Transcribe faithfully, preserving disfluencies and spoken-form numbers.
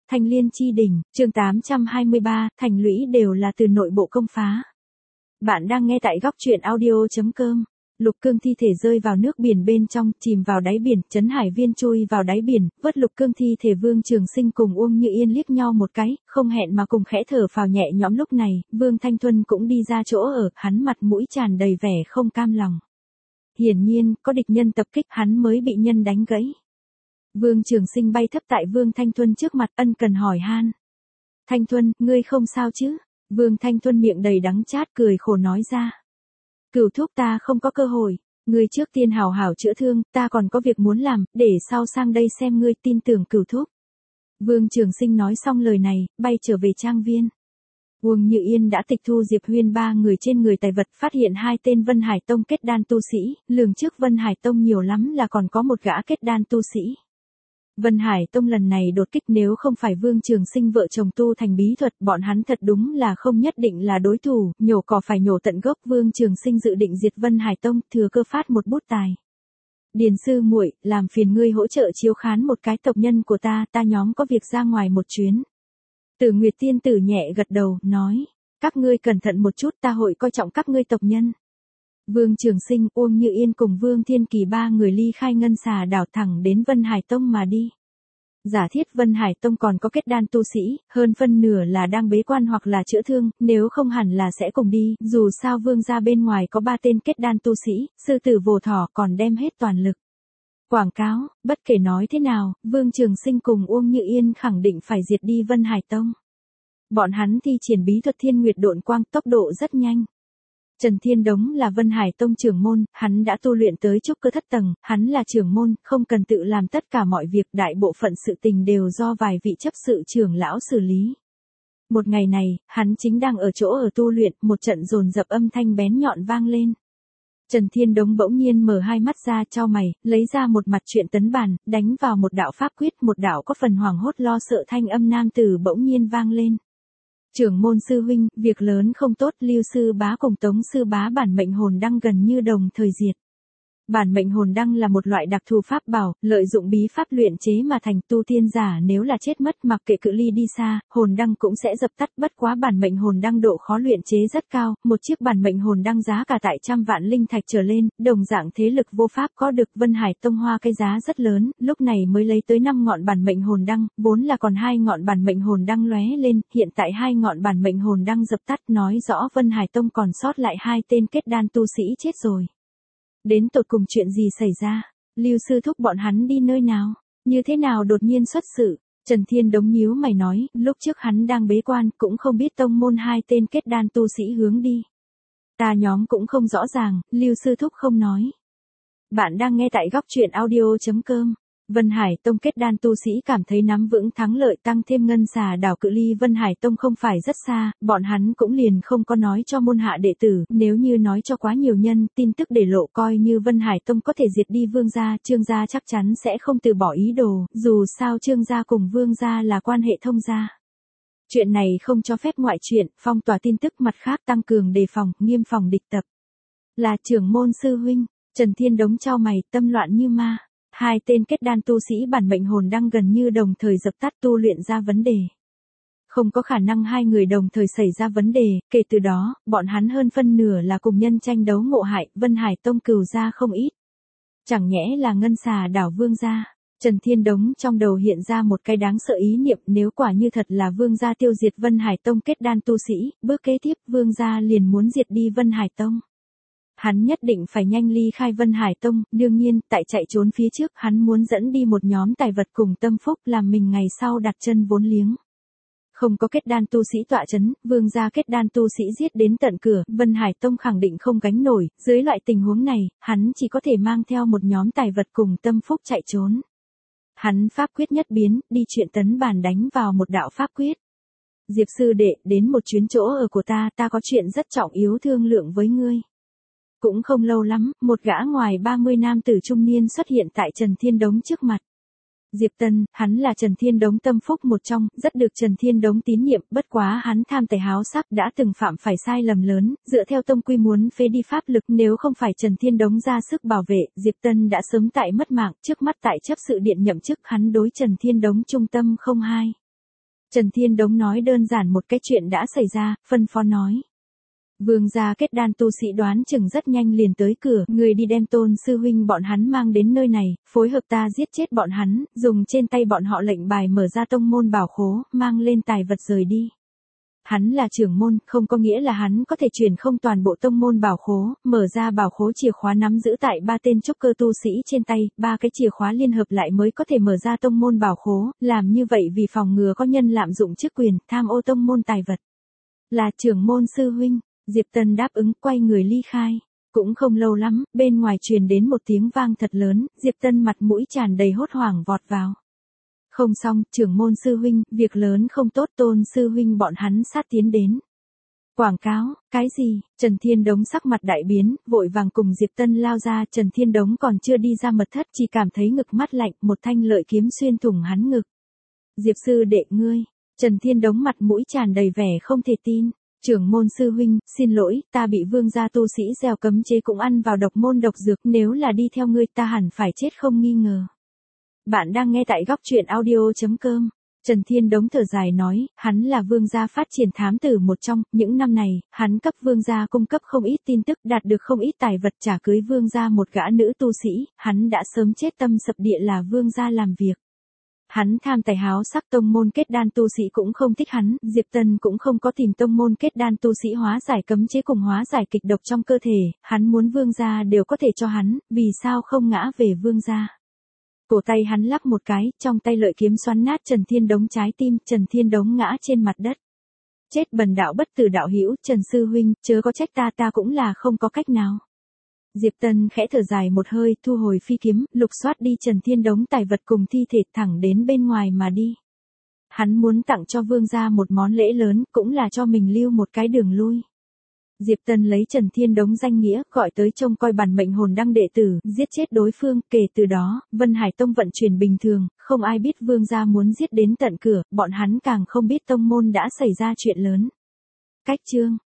Thanh Liên chi đỉnh, chương tám trăm hai mươi ba, thành lũy đều là từ nội bộ công phá. Bạn đang nghe tại góc truyện audio chấm com. Lục Cương thi thể rơi vào nước biển bên trong, chìm vào đáy biển, Trấn Hải Viên chui vào đáy biển, vớt Lục Cương thi thể Vương Trường Sinh cùng Uông Như Yên liếc nhau một cái, không hẹn mà cùng khẽ thở phào nhẹ nhõm. Lúc này, Vương Thanh Thuân cũng đi ra chỗ ở, hắn mặt mũi tràn đầy vẻ không cam lòng. Hiển nhiên, có địch nhân tập kích hắn mới bị nhân đánh gãy. Vương Trường Sinh bay thấp tại Vương Thanh Thuân trước mặt, ân cần hỏi han. Thanh Thuân, ngươi không sao chứ? Vương Thanh Thuân miệng đầy đắng chát cười khổ nói ra. Cửu thúc, ta không có cơ hội, ngươi trước tiên hảo hảo chữa thương, ta còn có việc muốn làm, để sau sang đây xem ngươi. Tin tưởng cửu thúc. Vương Trường Sinh nói xong lời này, bay trở về trang viên. Uông Như Yên đã tịch thu Diệp Huyên ba người trên người tài vật, phát hiện hai tên Vân Hải Tông kết đan tu sĩ, lường trước Vân Hải Tông nhiều lắm là còn có một gã kết đan tu sĩ. Vân Hải Tông lần này đột kích, nếu không phải Vương Trường Sinh vợ chồng tu thành bí thuật, bọn hắn thật đúng là không nhất định là đối thủ, nhổ cỏ phải nhổ tận gốc. Vương Trường Sinh dự định diệt Vân Hải Tông, thừa cơ phát một bút tài. Điền sư muội, làm phiền ngươi hỗ trợ chiếu khán một cái tộc nhân của ta, ta nhóm có việc ra ngoài một chuyến. Tử Nguyệt tiên tử nhẹ gật đầu, nói, các ngươi cẩn thận một chút, ta hội coi trọng các ngươi tộc nhân. Vương Trường Sinh, Uông Như Yên cùng Vương Thiên Kỳ ba người ly khai Ngân Xà đảo thẳng đến Vân Hải Tông mà đi. Giả thiết Vân Hải Tông còn có kết đan tu sĩ, hơn phân nửa là đang bế quan hoặc là chữa thương, nếu không hẳn là sẽ cùng đi, dù sao Vương gia bên ngoài có ba tên kết đan tu sĩ, sư tử Vồ Thỏ còn đem hết toàn lực. Quảng cáo, bất kể nói thế nào, Vương Trường Sinh cùng Uông Như Yên khẳng định phải diệt đi Vân Hải Tông. Bọn hắn thi triển bí thuật Thiên Nguyệt Độn Quang, tốc độ rất nhanh. Trần Thiên Đống là Vân Hải Tông trưởng môn, hắn đã tu luyện tới trúc cơ thất tầng, hắn là trưởng môn, không cần tự làm tất cả mọi việc, đại bộ phận sự tình đều do vài vị chấp sự trưởng lão xử lý. Một ngày này, hắn chính đang ở chỗ ở tu luyện, một trận dồn dập âm thanh bén nhọn vang lên. Trần Thiên Đống bỗng nhiên mở hai mắt ra, chau mày, lấy ra một mặt truyện tấn bản, đánh vào một đạo pháp quyết, một đạo có phần hoảng hốt lo sợ thanh âm nam tử bỗng nhiên vang lên. Trưởng môn sư huynh, việc lớn không tốt, Lưu sư bá cùng Tống sư bá bản mệnh hồn đăng gần như đồng thời diệt. Bản mệnh hồn đăng là một loại đặc thù pháp bảo, lợi dụng bí pháp luyện chế mà thành, tu tiên giả nếu là chết mất mặc kệ cự ly đi xa, hồn đăng cũng sẽ dập tắt. Bất quá bản mệnh hồn đăng độ khó luyện chế rất cao, một chiếc bản mệnh hồn đăng giá cả tại trăm vạn linh thạch trở lên, đồng dạng thế lực vô pháp có được. Vân Hải Tông hoa cái giá rất lớn, lúc này mới lấy tới năm ngọn bản mệnh hồn đăng, vốn là còn hai ngọn bản mệnh hồn đăng lóe lên, hiện tại hai ngọn bản mệnh hồn đăng dập tắt, nói rõ Vân Hải Tông còn sót lại hai tên kết đan tu sĩ chết rồi. Đến tột cùng chuyện gì xảy ra? Lưu sư thúc bọn hắn đi nơi nào? Như thế nào đột nhiên xuất sự? Trần Thiên Đống nhíu mày nói, lúc trước hắn đang bế quan, cũng không biết tông môn hai tên kết đan tu sĩ hướng đi. Ta nhóm cũng không rõ ràng, Lưu sư thúc không nói. Bạn đang nghe tại góc truyện audio chấm com. Vân Hải Tông kết đan tu sĩ cảm thấy nắm vững thắng lợi, tăng thêm Ngân Xà đảo cự ly Vân Hải Tông không phải rất xa, bọn hắn cũng liền không có nói cho môn hạ đệ tử, nếu như nói cho quá nhiều nhân, tin tức để lộ, coi như Vân Hải Tông có thể diệt đi Vương gia, Trương gia chắc chắn sẽ không từ bỏ ý đồ, dù sao Trương gia cùng Vương gia là quan hệ thông gia. Chuyện này không cho phép ngoại chuyện, phong tỏa tin tức, mặt khác tăng cường đề phòng, nghiêm phòng địch tập. Là trưởng môn sư huynh, Trần Thiên Đống chau mày, tâm loạn như ma. Hai tên kết đan tu sĩ bản mệnh hồn đăng gần như đồng thời dập tắt, tu luyện ra vấn đề. Không có khả năng hai người đồng thời xảy ra vấn đề, kể từ đó, bọn hắn hơn phân nửa là cùng nhân tranh đấu ngộ hại, Vân Hải Tông cừu gia không ít. Chẳng nhẽ là Ngân Xà đảo Vương gia? Trần Thiên Đống trong đầu hiện ra một cái đáng sợ ý niệm, nếu quả như thật là Vương gia tiêu diệt Vân Hải Tông kết đan tu sĩ, bước kế tiếp Vương gia liền muốn diệt đi Vân Hải Tông. Hắn nhất định phải nhanh ly khai Vân Hải Tông, đương nhiên, tại chạy trốn phía trước, hắn muốn dẫn đi một nhóm tài vật cùng tâm phúc, làm mình ngày sau đặt chân vốn liếng. Không có kết đan tu sĩ tọa chấn, Vương gia kết đan tu sĩ giết đến tận cửa, Vân Hải Tông khẳng định không gánh nổi, dưới loại tình huống này, hắn chỉ có thể mang theo một nhóm tài vật cùng tâm phúc chạy trốn. Hắn pháp quyết nhất biến, đi chuyện tấn bản đánh vào một đạo pháp quyết. Diệp sư đệ, đến một chuyến chỗ ở của ta, ta có chuyện rất trọng yếu thương lượng với ngươi. Cũng không lâu lắm, một gã ngoài ba mươi nam tử trung niên xuất hiện tại Trần Thiên Đống trước mặt. Diệp Tân, hắn là Trần Thiên Đống tâm phúc một trong, rất được Trần Thiên Đống tín nhiệm, bất quá hắn tham tài háo sắc, đã từng phạm phải sai lầm lớn, dựa theo tông quy muốn phế đi pháp lực, nếu không phải Trần Thiên Đống ra sức bảo vệ, Diệp Tân đã sớm tại mất mạng, trước mắt tại chấp sự điện nhậm chức, hắn đối Trần Thiên Đống trung tâm không hai. Trần Thiên Đống nói đơn giản một cái chuyện đã xảy ra, phân phó nói. Vương gia kết đan tu sĩ đoán chừng rất nhanh liền tới cửa, người đi đem Tôn sư huynh bọn hắn mang đến nơi này, phối hợp ta giết chết bọn hắn, dùng trên tay bọn họ lệnh bài mở ra tông môn bảo khố, mang lên tài vật rời đi. Hắn là trưởng môn, không có nghĩa là hắn có thể truyền không toàn bộ tông môn bảo khố, mở ra bảo khố chìa khóa nắm giữ tại ba tên trúc cơ tu sĩ trên tay, ba cái chìa khóa liên hợp lại mới có thể mở ra tông môn bảo khố, làm như vậy vì phòng ngừa có nhân lạm dụng chức quyền, tham ô tông môn tài vật. Là trưởng môn sư huynh, Diệp Tân đáp ứng, quay người ly khai. Cũng không lâu lắm, bên ngoài truyền đến một tiếng vang thật lớn, Diệp Tân mặt mũi tràn đầy hốt hoảng vọt vào. Không xong, trưởng môn sư huynh, việc lớn không tốt, Tôn sư huynh bọn hắn sát tiến đến. Quảng cáo, cái gì? Trần Thiên Đống sắc mặt đại biến, vội vàng cùng Diệp Tân lao ra, Trần Thiên Đống còn chưa đi ra mật thất, chỉ cảm thấy ngực mắt lạnh, một thanh lợi kiếm xuyên thủng hắn ngực. Diệp sư đệ ngươi, Trần Thiên Đống mặt mũi tràn đầy vẻ không thể tin. Trưởng môn sư huynh, xin lỗi, ta bị vương gia tu sĩ gieo cấm chế cũng ăn vào độc môn độc dược, nếu là đi theo ngươi ta hẳn phải chết không nghi ngờ. Bạn đang nghe tại góc truyện audio chấm com. Trần Thiên Đống thở dài nói, hắn là vương gia phát triển thám tử một trong, những năm này, hắn cấp vương gia cung cấp không ít tin tức, đạt được không ít tài vật, trả cưới vương gia một gã nữ tu sĩ, hắn đã sớm chết tâm sập địa là vương gia làm việc. Hắn tham tài háo sắc, tông môn kết đan tu sĩ cũng không thích hắn, Diệp Tân cũng không có tìm tông môn kết đan tu sĩ hóa giải cấm chế cùng hóa giải kịch độc trong cơ thể, hắn muốn vương gia đều có thể cho hắn, vì sao không ngã về vương gia. Cổ tay hắn lắc một cái, trong tay lợi kiếm xoắn nát Trần Thiên Đống trái tim, Trần Thiên Đống ngã trên mặt đất. Chết bần đạo bất tử đạo hữu, Trần sư huynh, chớ có trách ta, ta cũng là không có cách nào. Diệp Tân khẽ thở dài một hơi, thu hồi phi kiếm, lục soát đi Trần Thiên Đống tài vật cùng thi thể, thẳng đến bên ngoài mà đi. Hắn muốn tặng cho vương gia một món lễ lớn, cũng là cho mình lưu một cái đường lui. Diệp Tân lấy Trần Thiên Đống danh nghĩa, gọi tới trông coi bản mệnh hồn đăng đệ tử, giết chết đối phương, kể từ đó, Vân Hải Tông vận chuyển bình thường, không ai biết vương gia muốn giết đến tận cửa, bọn hắn càng không biết tông môn đã xảy ra chuyện lớn. Cách chương